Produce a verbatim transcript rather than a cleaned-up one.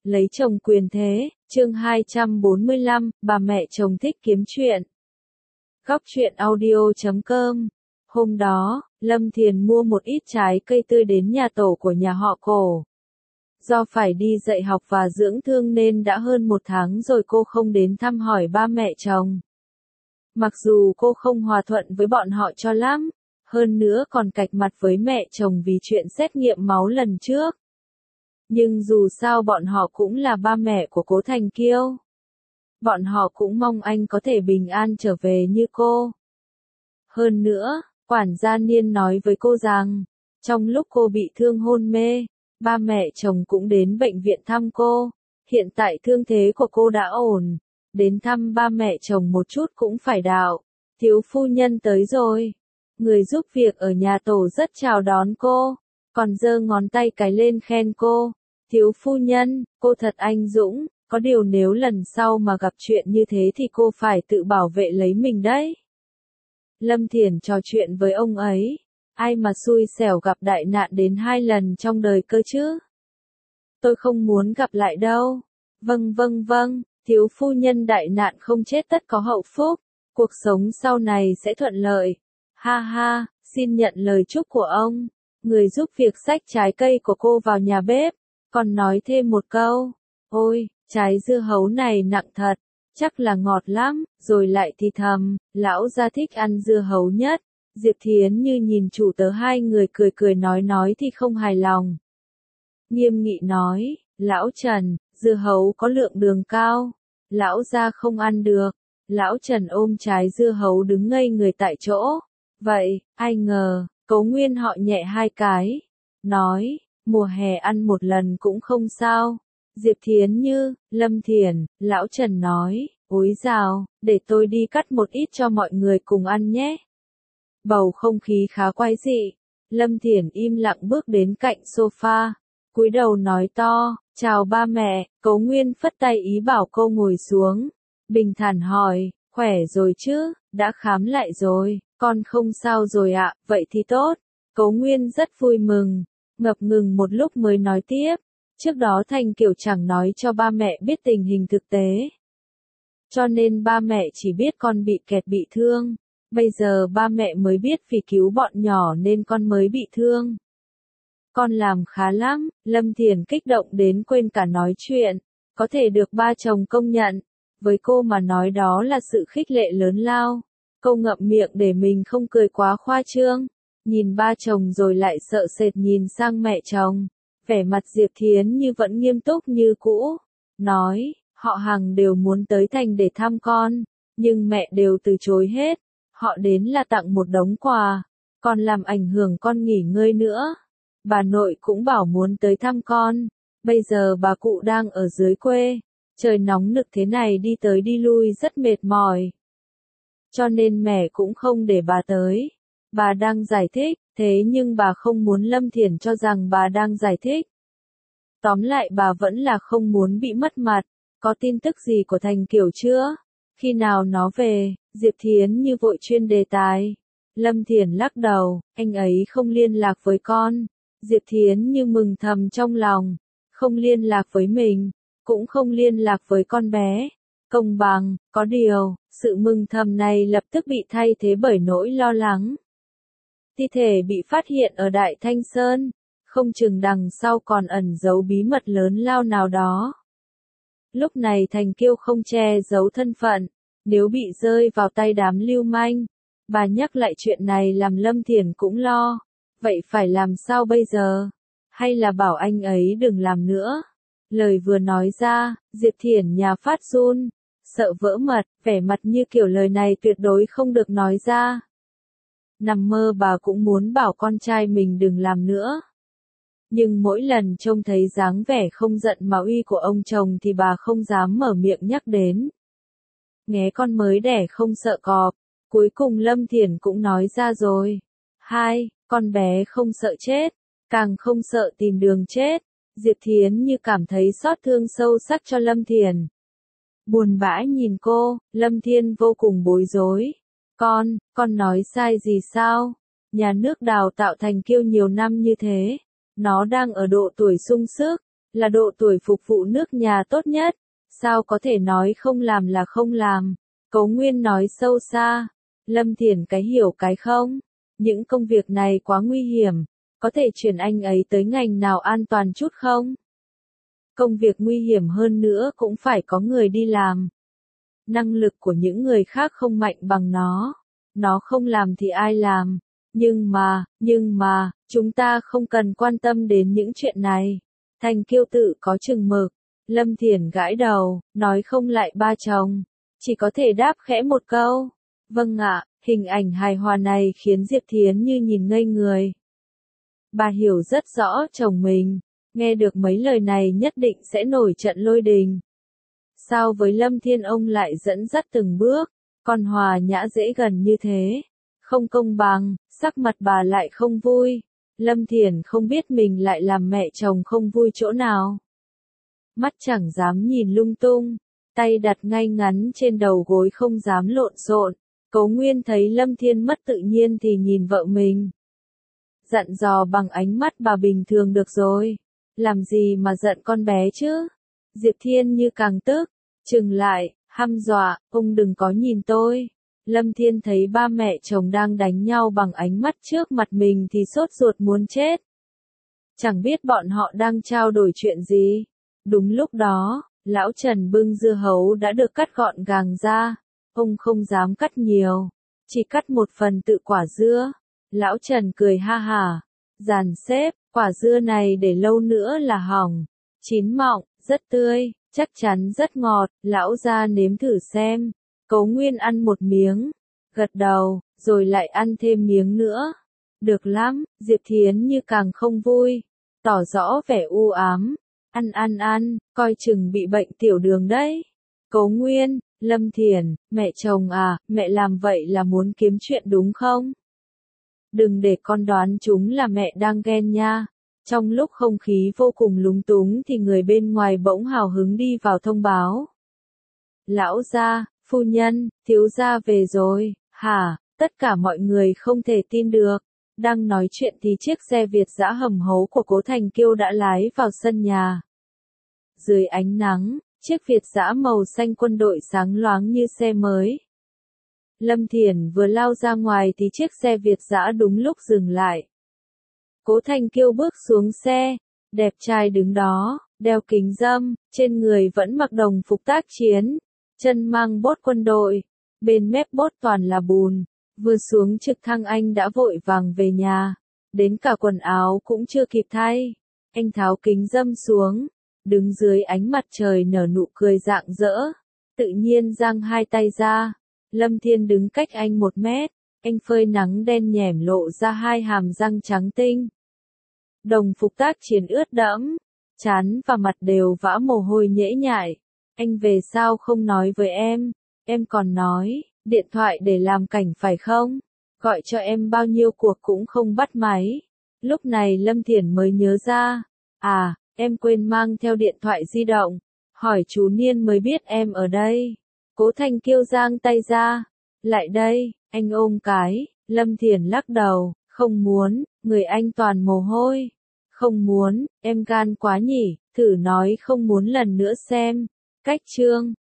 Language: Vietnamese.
Lấy chồng quyền thế, chương hai trăm bốn mươi lăm, bà mẹ chồng thích kiếm chuyện. Góc truyện audio chấm com. Hôm đó, Lâm Thiền mua một ít trái cây tươi đến nhà tổ của nhà họ Cổ. Do phải đi dạy học và dưỡng thương nên đã hơn một tháng rồi cô không đến thăm hỏi ba mẹ chồng. Mặc dù cô không hòa thuận với bọn họ cho lắm, hơn nữa còn cạch mặt với mẹ chồng vì chuyện xét nghiệm máu lần trước. Nhưng dù sao bọn họ cũng là ba mẹ của Cố Thành Kiêu. Bọn họ cũng mong anh có thể bình an trở về như cô. Hơn nữa, quản gia Niên nói với cô rằng, trong lúc cô bị thương hôn mê, ba mẹ chồng cũng đến bệnh viện thăm cô. Hiện tại thương thế của cô đã ổn, đến thăm ba mẹ chồng một chút cũng phải đạo. Thiếu phu nhân tới rồi. Người giúp việc ở nhà tổ rất chào đón cô, còn giơ ngón tay cái lên khen cô. Thiếu phu nhân, cô thật anh dũng, có điều nếu lần sau mà gặp chuyện như thế thì cô phải tự bảo vệ lấy mình đấy. Lâm Thiền trò chuyện với ông ấy, ai mà xui xẻo gặp đại nạn đến hai lần trong đời cơ chứ. Tôi không muốn gặp lại đâu. Vâng vâng vâng, thiếu phu nhân đại nạn không chết tất có hậu phúc, cuộc sống sau này sẽ thuận lợi. Ha ha, xin nhận lời chúc của ông. Người giúp việc xách trái cây của cô vào nhà bếp, còn nói thêm một câu, ôi, trái dưa hấu này nặng thật, chắc là ngọt lắm, rồi lại thì thầm, lão gia thích ăn dưa hấu nhất. Diệp Thiến Như nhìn chủ tớ hai người cười cười nói nói thì không hài lòng. Nghiêm nghị nói, lão Trần, dưa hấu có lượng đường cao, lão gia không ăn được. Lão Trần ôm trái dưa hấu đứng ngây người tại chỗ. Vậy, ai ngờ, Cố Nguyên họ nhẹ hai cái, nói, mùa hè ăn một lần cũng không sao. Diệp Thiến Như, Lâm Thiền, lão Trần nói, ối dào, để tôi đi cắt một ít cho mọi người cùng ăn nhé. Bầu không khí khá quái dị. Lâm Thiền im lặng bước đến cạnh sofa, cúi đầu nói to, chào ba mẹ. Cố Nguyên phất tay ý bảo cô ngồi xuống, bình thản hỏi, khỏe rồi chứ, đã khám lại rồi, con không sao rồi ạ, vậy thì tốt. Cố Nguyên rất vui mừng, ngập ngừng một lúc mới nói tiếp, trước đó Thành Kiều chẳng nói cho ba mẹ biết tình hình thực tế. Cho nên ba mẹ chỉ biết con bị kẹt bị thương, bây giờ ba mẹ mới biết vì cứu bọn nhỏ nên con mới bị thương. Con làm khá lắm. Lâm Thiền kích động đến quên cả nói chuyện, có thể được ba chồng công nhận, với cô mà nói đó là sự khích lệ lớn lao. Cô ngậm miệng để mình không cười quá khoa trương, nhìn ba chồng rồi lại sợ sệt nhìn sang mẹ chồng. Vẻ mặt Diệp Thiến Như vẫn nghiêm túc như cũ, nói, họ hàng đều muốn tới thành để thăm con, nhưng mẹ đều từ chối hết. Họ đến là tặng một đống quà, còn làm ảnh hưởng con nghỉ ngơi nữa. Bà nội cũng bảo muốn tới thăm con, bây giờ bà cụ đang ở dưới quê, trời nóng nực thế này đi tới đi lui rất mệt mỏi. Cho nên mẹ cũng không để bà tới. Bà đang giải thích, thế nhưng bà không muốn Lâm Thiền cho rằng bà đang giải thích. Tóm lại bà vẫn là không muốn bị mất mặt. Có tin tức gì của Thành Kiều chưa? Khi nào nó về? Diệp Thiến Như vội chuyên đề tài. Lâm Thiền lắc đầu, anh ấy không liên lạc với con. Diệp Thiến Như mừng thầm trong lòng, không liên lạc với mình, cũng không liên lạc với con bé. Công bằng, có điều, sự mừng thầm này lập tức bị thay thế bởi nỗi lo lắng. Thi thể bị phát hiện ở Đại Thanh Sơn, không chừng đằng sau còn ẩn giấu bí mật lớn lao nào đó. Lúc này Thành Kiêu không che giấu thân phận, nếu bị rơi vào tay đám lưu manh, bà nhắc lại chuyện này làm Lâm Thiền cũng lo. Vậy phải làm sao bây giờ? Hay là bảo anh ấy đừng làm nữa? Lời vừa nói ra, Diệp Thiển nhà phát run, sợ vỡ mật, vẻ mặt như kiểu lời này tuyệt đối không được nói ra. Nằm mơ bà cũng muốn bảo con trai mình đừng làm nữa. Nhưng mỗi lần trông thấy dáng vẻ không giận mà uy của ông chồng thì bà không dám mở miệng nhắc đến. Nghé con mới đẻ không sợ cọp, cuối cùng Lâm Thiển cũng nói ra rồi. Hai, con bé không sợ chết, càng không sợ tìm đường chết. Diệp Thiến Như cảm thấy xót thương sâu sắc cho Lâm Thiền. Buồn bã nhìn cô, Lâm Thiên vô cùng bối rối. Con, con nói sai gì sao? Nhà nước đào tạo Thành Kiêu nhiều năm như thế, nó đang ở độ tuổi sung sức, là độ tuổi phục vụ nước nhà tốt nhất, sao có thể nói không làm là không làm. Cố Nguyên nói sâu xa, Lâm Thiền cái hiểu cái không, những công việc này quá nguy hiểm, có thể chuyển anh ấy tới ngành nào an toàn chút không? Công việc nguy hiểm hơn nữa cũng phải có người đi làm. Năng lực của những người khác không mạnh bằng nó, nó không làm thì ai làm, nhưng mà, nhưng mà, chúng ta không cần quan tâm đến những chuyện này. Thành Kiêu tự có chừng mực, Lâm Thiền gãi đầu, nói không lại ba chồng, chỉ có thể đáp khẽ một câu. Vâng ạ, hình ảnh hài hòa này khiến Diệp Thiến Như nhìn ngây người. Bà hiểu rất rõ chồng mình, nghe được mấy lời này nhất định sẽ nổi trận lôi đình. Sao với Lâm Thiên ông lại dẫn dắt từng bước, còn hòa nhã dễ gần như thế? Không công bằng, sắc mặt bà lại không vui. Lâm Thiền không biết mình lại làm mẹ chồng không vui chỗ nào. Mắt chẳng dám nhìn lung tung, tay đặt ngay ngắn trên đầu gối không dám lộn xộn. Cố Nguyên thấy Lâm Thiên mất tự nhiên thì nhìn vợ mình. Dặn dò bằng ánh mắt bà bình thường được rồi. Làm gì mà giận con bé chứ? Diệp Thiên Như càng tức, chừng lại, hăm dọa, ông đừng có nhìn tôi. Lâm Thiên thấy ba mẹ chồng đang đánh nhau bằng ánh mắt trước mặt mình thì sốt ruột muốn chết. Chẳng biết bọn họ đang trao đổi chuyện gì. Đúng lúc đó, lão Trần bưng dưa hấu đã được cắt gọn gàng ra. Ông không dám cắt nhiều, chỉ cắt một phần tự quả dưa. Lão Trần cười ha hả, dàn xếp, quả dưa này để lâu nữa là hỏng. Chín mọng, rất tươi, chắc chắn rất ngọt, lão ra nếm thử xem. Cố Nguyên ăn một miếng, gật đầu, rồi lại ăn thêm miếng nữa. Được lắm, Diệp Thiến Như càng không vui, tỏ rõ vẻ u ám. Ăn ăn ăn, coi chừng bị bệnh tiểu đường đấy. Cố Nguyên, Lâm Thiền, mẹ chồng à, mẹ làm vậy là muốn kiếm chuyện đúng không? Đừng để con đoán chúng là mẹ đang ghen nha. Trong lúc không khí vô cùng lúng túng thì người bên ngoài bỗng hào hứng đi vào thông báo. Lão gia, phu nhân, thiếu gia về rồi, hả? Tất cả mọi người không thể tin được. Đang nói chuyện thì chiếc xe Việt dã hầm hố của Cố Thành Kiêu đã lái vào sân nhà. Dưới ánh nắng, chiếc Việt dã màu xanh quân đội sáng loáng như xe mới. Lâm Thiền vừa lao ra ngoài thì chiếc xe Việt dã đúng lúc dừng lại. Cố Thành Kiêu bước xuống xe, đẹp trai đứng đó, đeo kính râm, trên người vẫn mặc đồng phục tác chiến, chân mang bốt quân đội, bên mép bốt toàn là bùn. Vừa xuống trực thăng anh đã vội vàng về nhà, đến cả quần áo cũng chưa kịp thay. Anh tháo kính râm xuống, đứng dưới ánh mặt trời nở nụ cười rạng rỡ, tự nhiên giang hai tay ra. Lâm Thiên đứng cách anh một mét, anh phơi nắng đen nhẻm lộ ra hai hàm răng trắng tinh. Đồng phục tác chiến ướt đẫm, trán và mặt đều vã mồ hôi nhễ nhại. Anh về sao không nói với em? Em còn nói, điện thoại để làm cảnh phải không? Gọi cho em bao nhiêu cuộc cũng không bắt máy. Lúc này Lâm Thiển mới nhớ ra. À, em quên mang theo điện thoại di động. Hỏi chú Niên mới biết em ở đây. Cố Thành Kiêu giang tay ra. Lại đây, anh ôm cái. Lâm Thiển lắc đầu, không muốn, người anh toàn mồ hôi. Không muốn, em gan quá nhỉ, thử nói không muốn lần nữa xem. Cách chương